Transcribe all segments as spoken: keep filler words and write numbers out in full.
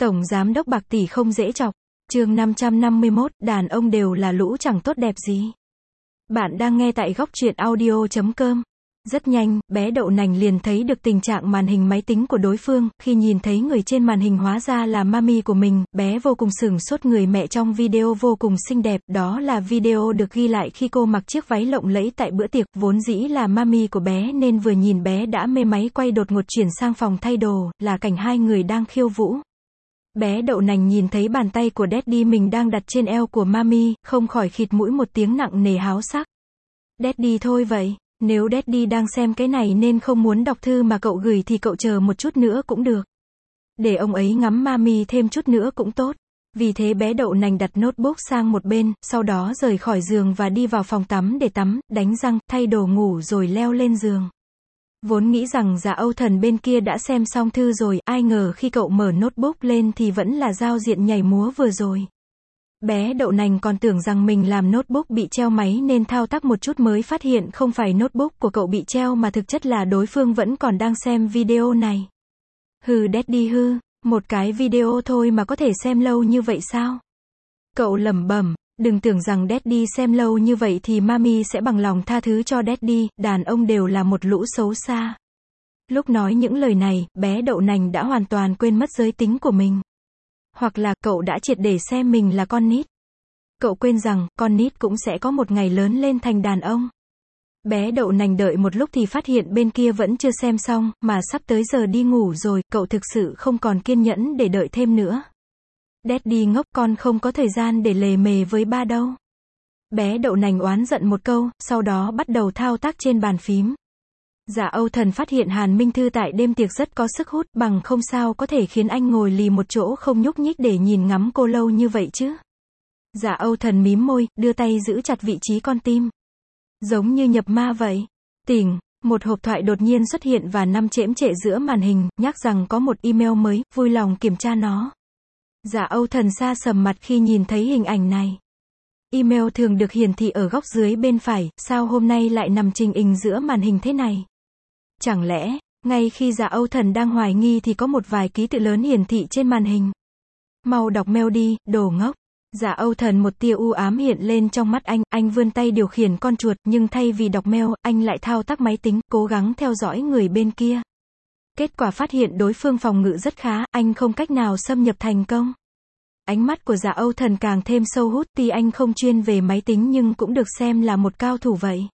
Tổng giám đốc bạc tỷ không dễ chọc. Chương năm trăm năm mươi mốt, đàn ông đều là lũ chẳng tốt đẹp gì. Bạn đang nghe tại góc truyện audio chấm com. Rất nhanh, bé đậu nành liền thấy được tình trạng màn hình máy tính của đối phương, khi nhìn thấy người trên màn hình hóa ra là mami của mình, bé vô cùng sửng sốt. Người mẹ trong video vô cùng xinh đẹp, đó là video được ghi lại khi cô mặc chiếc váy lộng lẫy tại bữa tiệc, vốn dĩ là mami của bé nên vừa nhìn bé đã mê. Máy quay đột ngột chuyển sang phòng thay đồ, là cảnh hai người đang khiêu vũ. Bé đậu nành nhìn thấy bàn tay của daddy mình đang đặt trên eo của mami, không khỏi khịt mũi một tiếng nặng nề háo sắc. Daddy thôi vậy. Nếu daddy đang xem cái này nên không muốn đọc thư mà cậu gửi thì cậu chờ một chút nữa cũng được. Để ông ấy ngắm mami thêm chút nữa cũng tốt. Vì thế bé đậu nành đặt notebook sang một bên, sau đó rời khỏi giường và đi vào phòng tắm để tắm, đánh răng, thay đồ ngủ rồi leo lên giường. Vốn nghĩ rằng Dạ Âu Thần bên kia đã xem xong thư rồi, ai ngờ khi cậu mở notebook lên thì vẫn là giao diện nhảy múa vừa rồi. Bé đậu nành còn tưởng rằng mình làm notebook bị treo máy nên thao tác một chút mới phát hiện không phải notebook của cậu bị treo mà thực chất là đối phương vẫn còn đang xem video này. Hừ daddy hư, một cái video thôi mà có thể xem lâu như vậy sao? Cậu lẩm bẩm, đừng tưởng rằng daddy xem lâu như vậy thì mami sẽ bằng lòng tha thứ cho daddy, đàn ông đều là một lũ xấu xa. Lúc nói những lời này, bé đậu nành đã hoàn toàn quên mất giới tính của mình. Hoặc là cậu đã triệt để xem mình là con nít. Cậu quên rằng, con nít cũng sẽ có một ngày lớn lên thành đàn ông. Bé đậu nành đợi một lúc thì phát hiện bên kia vẫn chưa xem xong, mà sắp tới giờ đi ngủ rồi, cậu thực sự không còn kiên nhẫn để đợi thêm nữa. Daddy ngốc, con không có thời gian để lề mề với ba đâu. Bé đậu nành oán giận một câu, sau đó bắt đầu thao tác trên bàn phím. Dạ Âu Thần phát hiện Hàn Minh Thư tại đêm tiệc rất có sức hút, bằng không sao có thể khiến anh ngồi lì một chỗ không nhúc nhích để nhìn ngắm cô lâu như vậy chứ. Dạ Âu Thần mím môi, đưa tay giữ chặt vị trí con tim. Giống như nhập ma vậy. Tỉnh, một hộp thoại đột nhiên xuất hiện và nằm chễm chệ giữa màn hình, nhắc rằng có một email mới, vui lòng kiểm tra nó. Dạ Âu Thần sa sầm mặt khi nhìn thấy hình ảnh này. Email thường được hiển thị ở góc dưới bên phải, sao hôm nay lại nằm trình hình giữa màn hình thế này? Chẳng lẽ, ngay khi Dạ Âu Thần đang hoài nghi thì có một vài ký tự lớn hiển thị trên màn hình. Mau đọc mail đi, đồ ngốc. Dạ Âu Thần một tia u ám hiện lên trong mắt anh, anh vươn tay điều khiển con chuột, nhưng thay vì đọc mail, anh lại thao tác máy tính, cố gắng theo dõi người bên kia. Kết quả phát hiện đối phương phòng ngự rất khá, anh không cách nào xâm nhập thành công. Ánh mắt của Dạ Âu Thần càng thêm sâu hút, tuy anh không chuyên về máy tính nhưng cũng được xem là một cao thủ vậy.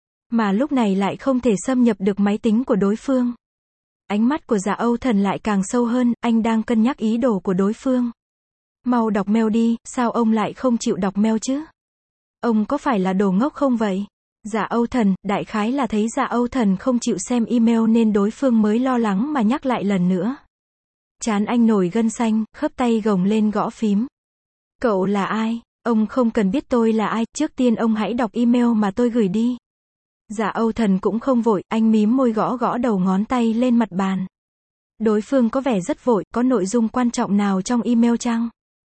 Mà lúc này lại không thể xâm nhập được máy tính của đối phương. Ánh mắt của Dạ Âu Thần lại càng sâu hơn, anh đang cân nhắc ý đồ của đối phương. Mau đọc mail đi, sao ông lại không chịu đọc mail chứ? Ông có phải là đồ ngốc không vậy? Dạ Âu Thần, đại khái là thấy Dạ Âu Thần không chịu xem email nên đối phương mới lo lắng mà nhắc lại lần nữa. Trán anh nổi gân xanh, khớp tay gồng lên gõ phím. Cậu là ai? Ông không cần biết tôi là ai, trước tiên ông hãy đọc email mà tôi gửi đi. Dạ Âu Thần cũng không vội, anh mím môi gõ gõ đầu ngón tay lên mặt bàn. Đối phương có vẻ rất vội, có nội dung quan trọng nào trong email chăng?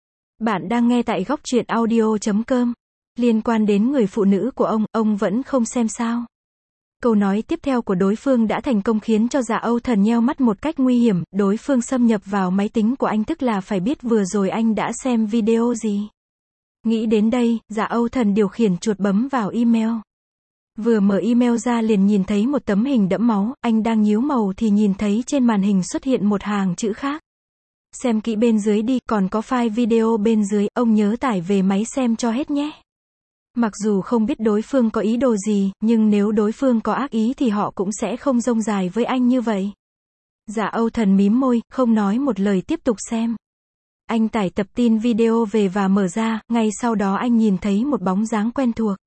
Bạn đang nghe tại góc truyện audio chấm com. Liên quan đến người phụ nữ của ông, ông vẫn không xem sao? Câu nói tiếp theo của đối phương đã thành công khiến cho Dạ Âu Thần nheo mắt một cách nguy hiểm, đối phương xâm nhập vào máy tính của anh tức là phải biết vừa rồi anh đã xem video gì. Nghĩ đến đây, Dạ Âu Thần điều khiển chuột bấm vào email. Vừa mở email ra liền nhìn thấy một tấm hình đẫm máu, anh đang nhíu màu thì nhìn thấy trên màn hình xuất hiện một hàng chữ khác. Xem kỹ bên dưới đi, còn có file video bên dưới, ông nhớ tải về máy xem cho hết nhé. Mặc dù không biết đối phương có ý đồ gì, nhưng nếu đối phương có ác ý thì họ cũng sẽ không rông dài với anh như vậy. Dạ Âu Thần mím môi, không nói một lời tiếp tục xem. Anh tải tập tin video về và mở ra, ngay sau đó anh nhìn thấy một bóng dáng quen thuộc.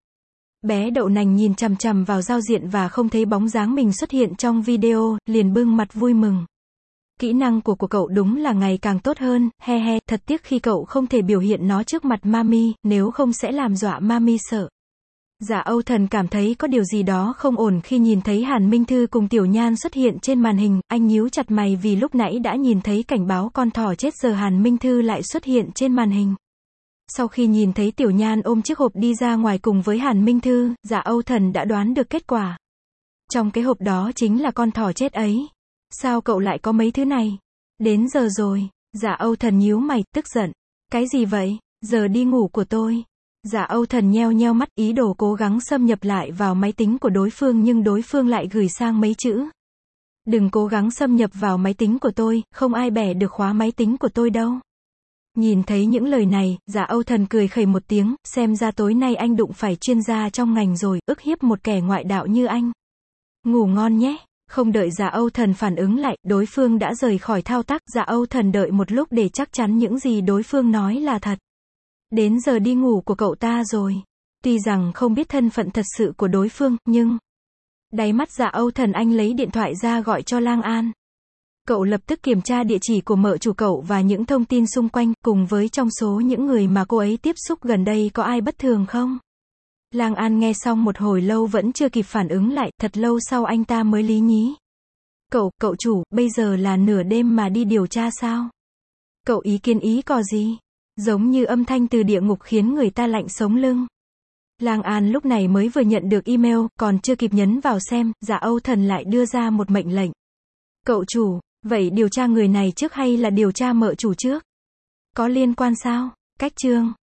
Bé đậu nành nhìn chằm chằm vào giao diện và không thấy bóng dáng mình xuất hiện trong video, liền bưng mặt vui mừng. Kỹ năng của của cậu đúng là ngày càng tốt hơn, he he, thật tiếc khi cậu không thể biểu hiện nó trước mặt mami, nếu không sẽ làm dọa mami sợ. Dạ Âu Thần cảm thấy có điều gì đó không ổn khi nhìn thấy Hàn Minh Thư cùng Tiểu Nhan xuất hiện trên màn hình, anh nhíu chặt mày vì lúc nãy đã nhìn thấy cảnh báo con thỏ chết, giờ Hàn Minh Thư lại xuất hiện trên màn hình. Sau khi nhìn thấy Tiểu Nhan ôm chiếc hộp đi ra ngoài cùng với Hàn Minh Thư, Dạ Âu Thần đã đoán được kết quả. Trong cái hộp đó chính là con thỏ chết ấy. Sao cậu lại có mấy thứ này? Đến giờ rồi. Dạ Âu Thần nhíu mày, tức giận. Cái gì vậy? Giờ đi ngủ của tôi. Dạ Âu Thần nheo nheo mắt, ý đồ cố gắng xâm nhập lại vào máy tính của đối phương nhưng đối phương lại gửi sang mấy chữ. Đừng cố gắng xâm nhập vào máy tính của tôi, không ai bẻ được khóa máy tính của tôi đâu. Nhìn thấy những lời này, Dạ Âu Thần cười khẩy một tiếng, xem ra tối nay anh đụng phải chuyên gia trong ngành rồi, ức hiếp một kẻ ngoại đạo như anh. Ngủ ngon nhé. Không đợi Dạ Âu Thần phản ứng lại, đối phương đã rời khỏi thao tác. Dạ Âu Thần đợi một lúc để chắc chắn những gì đối phương nói là thật. Đến giờ đi ngủ của cậu ta rồi. Tuy rằng không biết thân phận thật sự của đối phương, nhưng đáy mắt Dạ Âu Thần anh lấy điện thoại ra gọi cho Lang An. Cậu lập tức kiểm tra địa chỉ của mợ chủ cậu và những thông tin xung quanh, cùng với trong số những người mà cô ấy tiếp xúc gần đây có ai bất thường không? Lang An nghe xong một hồi lâu vẫn chưa kịp phản ứng lại, thật lâu sau anh ta mới lý nhí. Cậu, cậu chủ, bây giờ là nửa đêm mà đi điều tra sao? Cậu ý kiến ý cò gì? Giống như âm thanh từ địa ngục khiến người ta lạnh sống lưng. Lang An lúc này mới vừa nhận được email, còn chưa kịp nhấn vào xem, Dạ Âu Thần lại đưa ra một mệnh lệnh. Cậu chủ, vậy điều tra người này trước hay là điều tra mợ chủ trước? Có liên quan sao? Cách chương